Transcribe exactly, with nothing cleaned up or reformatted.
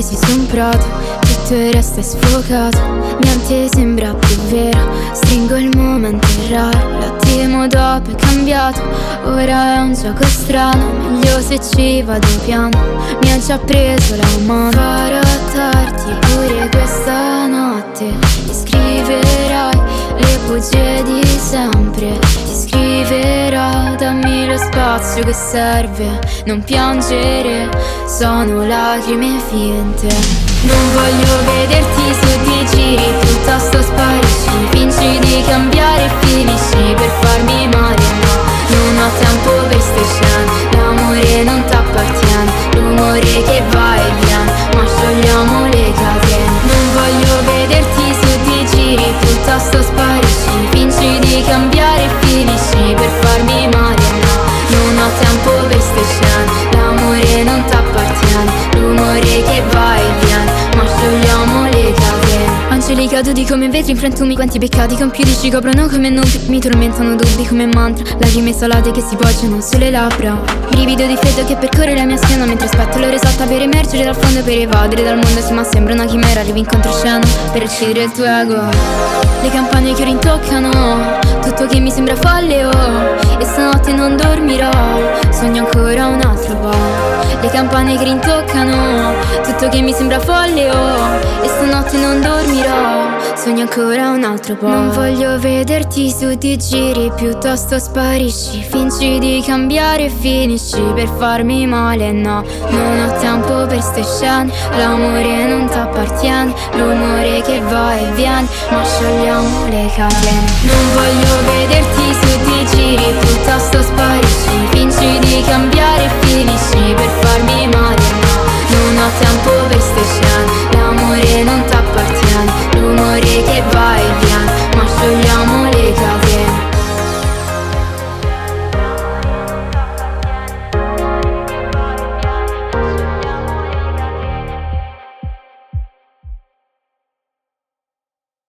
scesi su un prato, tutto il resto è sfocato, niente sembra più vero. Stringo il momento raro, l'attimo dopo è cambiato. Ora è un gioco strano, meglio se ci vado piano. Mi ha già preso la mano. Farò tardi pure questa notte. Ti scriverai le bugie di sempre. Ti scriverò, dammi lo spazio che serve. Non piangere, sono lacrime finte. Non voglio vederti su di giri, piuttosto sparisci. Fingi di cambiare e finisci per farmi male, no. Non ho tempo per ste scene, l'amore non t'appartiene. L'umore che va e viene, ma sciogliamo le catene. Non voglio vederti su di giri, piuttosto sparisci. Fingi di cambiare e finisci per farmi male, no. Non ho tempo per ste scene, l'amore non t'appartiene. L'umore che va e viene, ma sciogliamo le catene. Angeli caduti come vetri in frantumi, quanti peccati compiuti ci coprono come nubi. Mi tormentano dubbi come mantra, lacrime salate che si poggiano sulle labbra. Brivido di freddo che percorre la mia schiena mentre aspetto l'ora esatta per emergere dal fondo, per evadere dal mondo. Sì, ma sembra una chimera, arrivi in controscena per uccidere il tuo ego. Le campane che rintoccano tutto che mi sembra folle, oh. E stanotte non dormirò, sogno ancora un altro po'. Le campane che rintoccano tutto che mi sembra folle, oh. E stanotte non dormirò, sogno ancora un altro po'. Non voglio vederti su di giri, piuttosto sparisci. Fingi di cambiare e finisci per farmi male, no. Non ho tempo per ste scene, l'amore non t'appartiene. L'umore che va e viene, ma sciogliamo le catene. Non voglio vederti su di giri, piuttosto sparisci. Fingi di cambiare